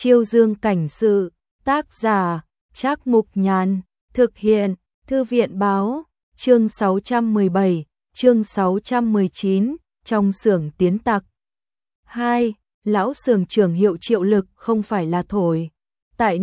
Chiêu Dương cảnh sự, tác giả, Trác Mục Nhàn, thực hiện, Thư viện báo, chương 617, chương 619, trong xưởng tiến tặc. 2. Lão xưởng trưởng hiệu triệu lực không phải là thổi. Tại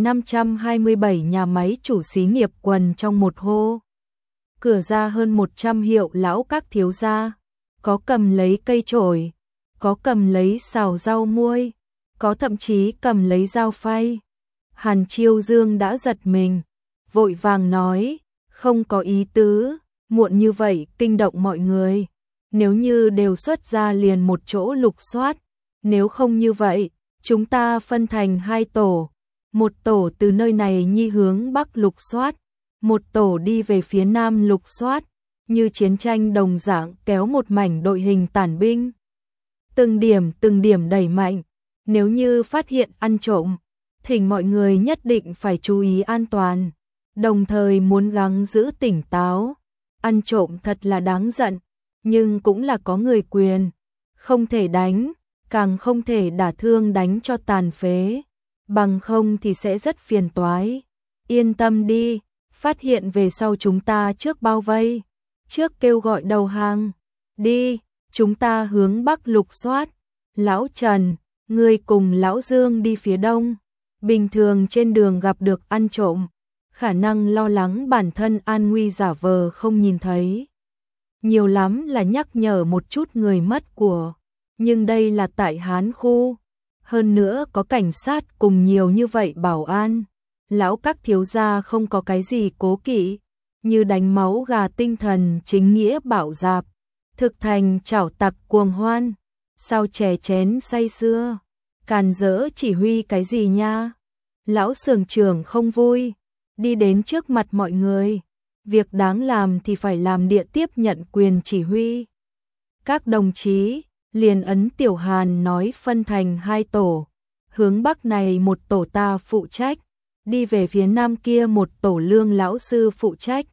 527 nhà máy chủ xí nghiệp quần trong một hô. Cửa ra hơn 100 hiệu lão các thiếu gia, có cầm lấy cây chổi, có cầm lấy xào rau muôi, có thậm chí cầm lấy dao phay. Hàn Chiêu Dương đã giật mình, vội vàng nói, không có ý tứ, muộn như vậy kinh động mọi người. Nếu như đều xuất ra liền một chỗ lục soát, nếu không như vậy, chúng ta phân thành hai tổ. Một tổ từ nơi này nhi hướng bắc lục soát, một tổ đi về phía nam lục soát, như chiến tranh đồng dạng kéo một mảnh đội hình tản binh. Từng điểm đẩy mạnh, nếu như phát hiện ăn trộm, thỉnh mọi người nhất định phải chú ý an toàn, đồng thời muốn gắng giữ tỉnh táo. Ăn trộm thật là đáng giận, nhưng cũng là có người quyền, không thể đánh, càng không thể đả thương đánh cho tàn phế, bằng không thì sẽ rất phiền toái. Yên tâm đi, phát hiện về sau chúng ta trước bao vây, trước kêu gọi đầu hàng. Đi, chúng ta hướng bắc lục soát. Lão Trần, ngươi cùng Lão Dương đi phía đông. Bình thường trên đường gặp được ăn trộm, khả năng lo lắng bản thân an nguy giả vờ không nhìn thấy. Nhiều lắm là nhắc nhở một chút người mất của. Nhưng đây là tại Hán khu, hơn nữa có cảnh sát cùng nhiều như vậy bảo an. Lão các thiếu gia không có cái gì cố kỵ, như đánh máu gà tinh thần chính nghĩa bạo dạp, thực thành chảo tặc cuồng hoan, sao chè chén say sưa, càn rỡ chỉ huy cái gì nha. Lão xưởng trưởng không vui, đi đến trước mặt mọi người, việc đáng làm thì phải làm, địa tiếp nhận quyền chỉ huy. Các đồng chí, liền ấn Tiểu Hàn nói phân thành hai tổ, hướng bắc này một tổ ta phụ trách, đi về phía nam kia một tổ Lương lão sư phụ trách.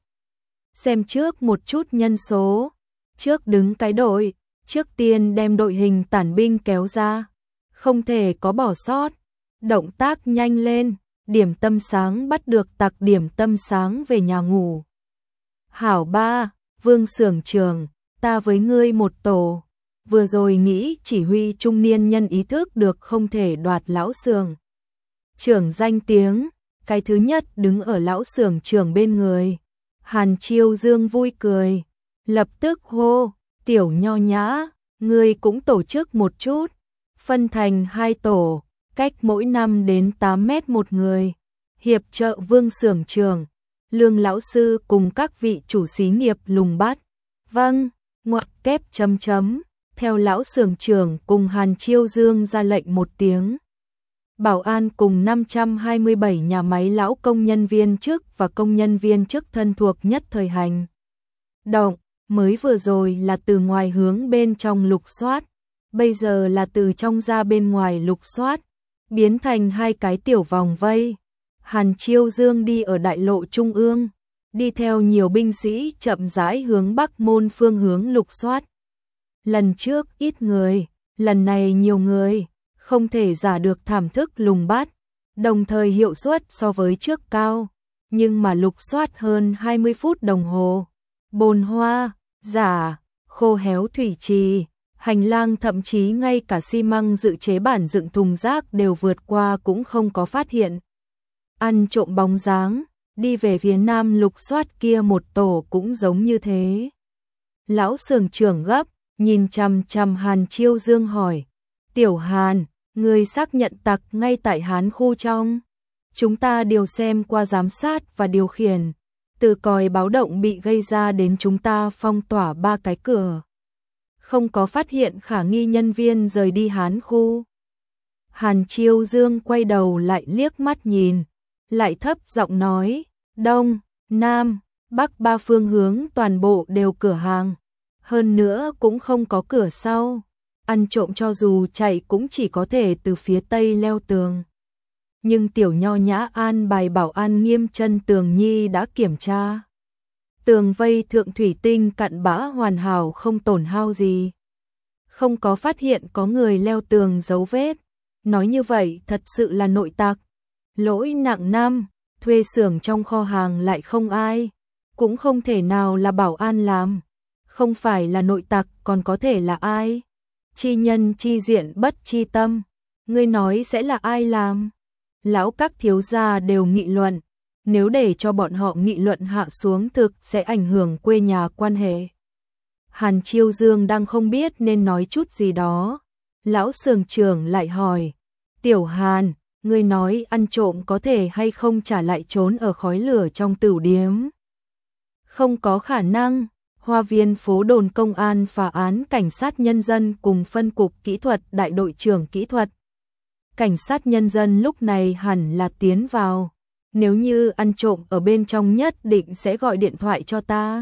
Xem trước một chút nhân số, trước đứng cái đội, trước tiên đem đội hình tản binh kéo ra, không thể có bỏ sót, động tác nhanh lên, điểm tâm sáng bắt được tặc điểm tâm sáng về nhà ngủ. Hảo ba, Vương xưởng trưởng, ta với ngươi một tổ. Vừa rồi nghĩ chỉ huy trung niên nhân ý thức được không thể đoạt lão xưởng trưởng danh tiếng, cái thứ nhất đứng ở lão xưởng trưởng bên người. Hàn Chiêu Dương vui cười, lập tức hô, Tiểu Nho Nhã, ngươi cũng tổ chức một chút, phân thành hai tổ, cách mỗi 5 đến 8 mét một người, hiệp trợ Vương xưởng trưởng, Lương lão sư cùng các vị chủ xí nghiệp lùng bắt. Vâng, ngoặc kép chấm chấm. Theo lão xưởng trưởng cùng Hàn Chiêu Dương ra lệnh một tiếng. Bảo an cùng 527 nhà máy lão công nhân viên chức và công nhân viên chức thân thuộc nhất thời hành động, mới vừa rồi là từ ngoài hướng bên trong lục soát, bây giờ là từ trong ra bên ngoài lục soát, biến thành hai cái tiểu vòng vây. Hàn Chiêu Dương đi ở đại lộ trung ương, đi theo nhiều binh sĩ chậm rãi hướng bắc môn phương hướng lục soát. Lần trước ít người, lần này nhiều người, không thể giả được thảm thức lùng bắt, đồng thời hiệu suất so với trước cao, nhưng mà lục soát hơn 20 phút đồng hồ. Bồn hoa, giả, khô héo thủy trì, hành lang, thậm chí ngay cả xi măng dự chế bản dựng thùng rác đều vượt qua cũng không có phát hiện. Ăn trộm bóng dáng, đi về phía nam lục soát kia một tổ cũng giống như thế. Lão xưởng trưởng gấp, nhìn chằm chằm Hàn Chiêu Dương hỏi, Tiểu Hàn, ngươi xác nhận tặc ngay tại Hán khu trong. Chúng ta đều xem qua giám sát và điều khiển, từ còi báo động bị gây ra đến chúng ta phong tỏa 3 cái cửa. Không có phát hiện khả nghi nhân viên rời đi Hán khu. Hàn Chiêu Dương quay đầu lại liếc mắt nhìn, lại thấp giọng nói, Đông, Nam, Bắc 3 phương hướng toàn bộ đều cửa hàng. Hơn nữa cũng không có cửa sau, ăn trộm cho dù chạy cũng chỉ có thể từ phía tây leo tường. Nhưng Tiểu Nho Nhã an bài bảo an nghiêm chân tường nhi đã kiểm tra. Tường vây thượng thủy tinh cặn bã hoàn hảo không tổn hao gì. Không có phát hiện có người leo tường dấu vết. nói như vậy thật sự là nội tặc. Lỗi nặng năm, thuê xưởng trong kho hàng lại không ai, cũng không thể nào là bảo an làm, không phải là nội tặc còn có thể là ai? Chi nhân chi diện bất chi tâm, ngươi nói sẽ là ai làm? Lão các thiếu gia đều nghị luận, nếu để cho bọn họ nghị luận hạ xuống thực sẽ ảnh hưởng quê nhà quan hệ. Hàn Chiêu Dương đang không biết nên nói chút gì đó. Lão xưởng trưởng lại hỏi, Tiểu Hàn, ngươi nói ăn trộm có thể hay không trả lại trốn ở khói lửa trong tửu điếm? Không có khả năng. Hoa viên phố đồn công an phá án cảnh sát nhân dân cùng phân cục kỹ thuật đại đội trưởng kỹ thuật. Cảnh sát nhân dân lúc này hẳn là tiến vào. Nếu như ăn trộm ở bên trong nhất định sẽ gọi điện thoại cho ta.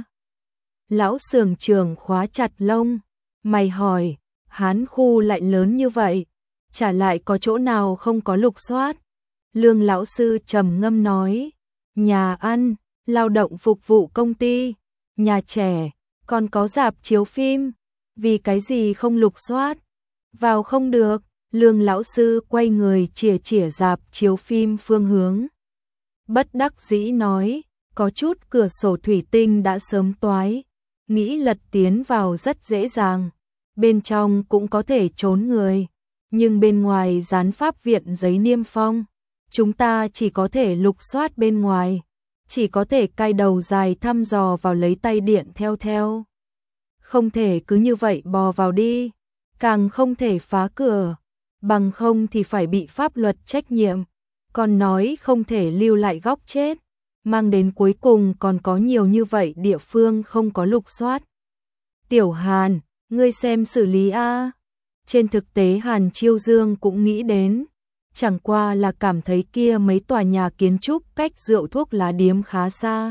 Lão xưởng trưởng khóa chặt lông. Mày hỏi, Hán khu lại lớn như vậy, trả lại có chỗ nào không có lục soát? Lương lão sư trầm ngâm nói, nhà ăn, lao động phục vụ công ty, nhà trẻ, còn có rạp chiếu phim, vì cái gì không lục soát? Vào không được. Lương lão sư quay người chìa chìa rạp chiếu phim phương hướng. Bất đắc dĩ nói, có chút cửa sổ thủy tinh đã sớm toái, nghĩ lật tiến vào rất dễ dàng, bên trong cũng có thể trốn người, nhưng bên ngoài dán pháp viện giấy niêm phong, chúng ta chỉ có thể lục soát bên ngoài, chỉ có thể cài đầu dài thăm dò vào lấy tay điện theo. Không thể cứ như vậy bò vào đi, càng không thể phá cửa, bằng không thì phải bị pháp luật trách nhiệm, còn nói không thể lưu lại góc chết, mang đến cuối cùng còn có nhiều như vậy địa phương không có lục soát. Tiểu Hàn, ngươi xem xử lý a. Trên thực tế Hàn Chiêu Dương cũng nghĩ đến, chẳng qua là cảm thấy kia mấy tòa nhà kiến trúc cách rượu thuốc lá điếm khá xa.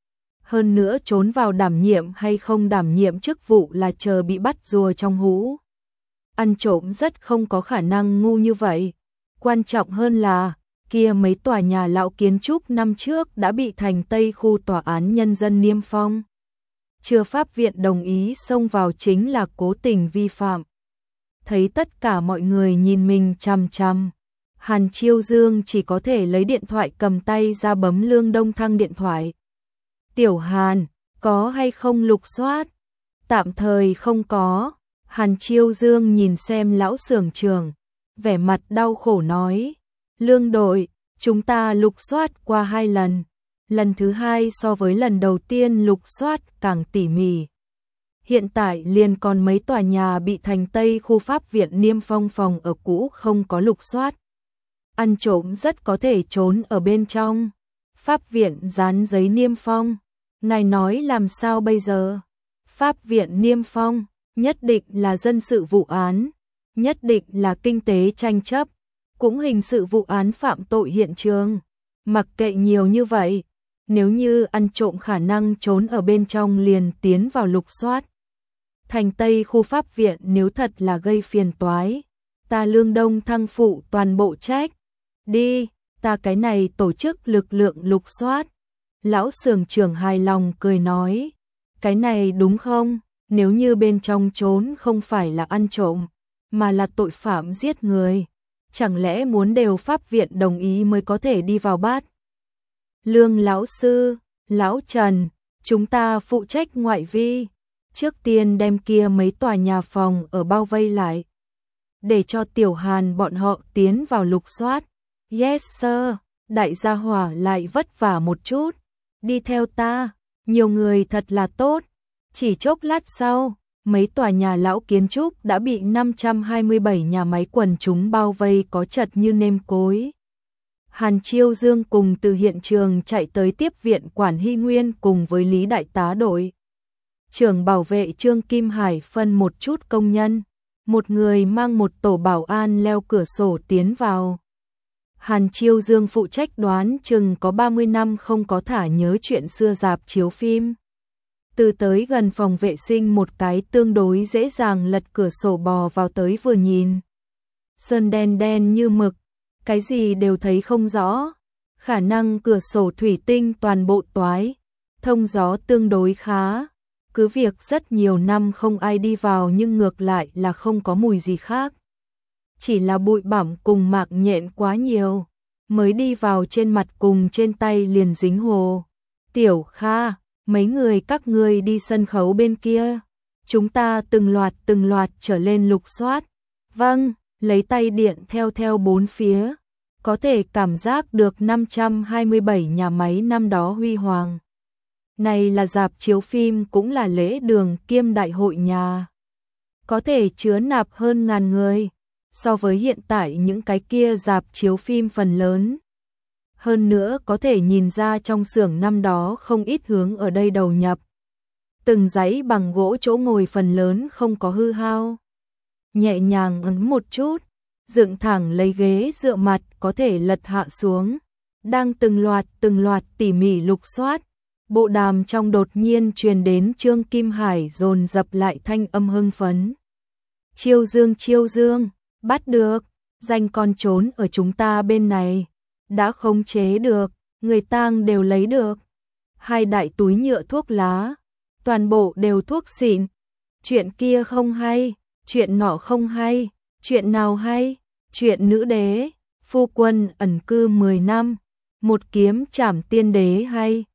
Hơn nữa trốn vào đảm nhiệm hay không đảm nhiệm chức vụ là chờ bị bắt rùa trong hũ. Ăn trộm rất không có khả năng ngu như vậy. Quan trọng hơn là, kia mấy tòa nhà lão kiến trúc năm trước đã bị thành Tây khu tòa án nhân dân niêm phong. Chưa pháp viện đồng ý xông vào chính là cố tình vi phạm. Thấy tất cả mọi người nhìn mình chằm chằm, Hàn Chiêu Dương chỉ có thể lấy điện thoại cầm tay ra bấm Lương Đông Thăng điện thoại. Tiểu Hàn, có hay không lục soát? Tạm thời không có. Hàn Chiêu Dương nhìn xem lão xưởng trưởng, vẻ mặt đau khổ nói, Lương đội, chúng ta lục soát qua 2 lần, lần thứ 2 so với lần đầu tiên lục soát càng tỉ mỉ. Hiện tại liền còn mấy tòa nhà bị thành Tây khu pháp viện niêm phong phòng ở cũ không có lục soát. Ăn trộm rất có thể trốn ở bên trong. Pháp viện dán giấy niêm phong. Ngài nói làm sao bây giờ? Pháp viện niêm phong, nhất định là dân sự vụ án, nhất định là kinh tế tranh chấp, cũng hình sự vụ án phạm tội hiện trường. Mặc kệ nhiều như vậy, nếu như ăn trộm khả năng trốn ở bên trong liền tiến vào lục soát. Thành Tây khu pháp viện nếu thật là gây phiền toái, ta Lương Đông Thăng phụ toàn bộ trách. Đi, ta cái này tổ chức lực lượng lục soát. Lão xưởng trưởng hài lòng cười nói, cái này đúng không? Nếu như bên trong trốn không phải là ăn trộm, mà là tội phạm giết người, chẳng lẽ muốn đều pháp viện đồng ý mới có thể đi vào bắt? Lương lão sư, lão Trần, chúng ta phụ trách ngoại vi, trước tiên đem kia mấy tòa nhà phòng ở bao vây lại, để cho Tiểu Hàn bọn họ tiến vào lục soát. Yes sir, đại gia hỏa lại vất vả một chút, đi theo ta, nhiều người thật là tốt. Chỉ chốc lát sau, mấy tòa nhà lão kiến trúc đã bị 527 nhà máy quần chúng bao vây có chật như nêm cối. Hàn Chiêu Dương cùng từ hiện trường chạy tới tiếp viện quản Hy Nguyên cùng với Lý Đại tá đội trưởng bảo vệ Trương Kim Hải phân một chút công nhân, một người mang một tổ bảo an leo cửa sổ tiến vào. Hàn Chiêu Dương phụ trách đoán chừng có 30 năm không có thả nhớ chuyện xưa rạp chiếu phim. Từ tới gần phòng vệ sinh một cái tương đối dễ dàng lật cửa sổ bò vào tới vừa nhìn. Sơn đen đen như mực, cái gì đều thấy không rõ. Khả năng cửa sổ thủy tinh toàn bộ toái, thông gió tương đối khá. Cứ việc rất nhiều năm không ai đi vào nhưng ngược lại là không có mùi gì khác. chỉ là bụi bặm cùng mạc nhện quá nhiều, mới đi vào trên mặt cùng trên tay liền dính hồ. Tiểu Kha, mấy người các ngươi đi sân khấu bên kia, chúng ta từng loạt trở lên lục soát. Vâng, lấy tay điện theo bốn phía, có thể cảm giác được 527 nhà máy năm đó huy hoàng. Này là rạp chiếu phim cũng là lễ đường kiêm đại hội nhà. Có thể chứa nạp hơn 1000 người, so với hiện tại những cái kia rạp chiếu phim phần lớn. Hơn nữa có thể nhìn ra trong xưởng năm đó không ít hướng ở đây đầu nhập. Từng dãy bằng gỗ chỗ ngồi phần lớn không có hư hao. Nhẹ nhàng ấn một chút, dựng thẳng lấy ghế dựa mặt có thể lật hạ xuống. Đang từng loạt tỉ mỉ lục soát. Bộ đàm trong đột nhiên truyền đến Trương Kim Hải dồn dập lại thanh âm hưng phấn. Chiêu Dương, bắt được, danh con trốn ở chúng ta bên này. Đã khống chế được, người tang đều lấy được. 2 đại túi nhựa thuốc lá, toàn bộ đều thuốc xịn. Chuyện kia không hay, chuyện nọ không hay, chuyện nào hay, chuyện nữ đế, phu quân ẩn cư 10 năm, một kiếm trảm tiên đế hay.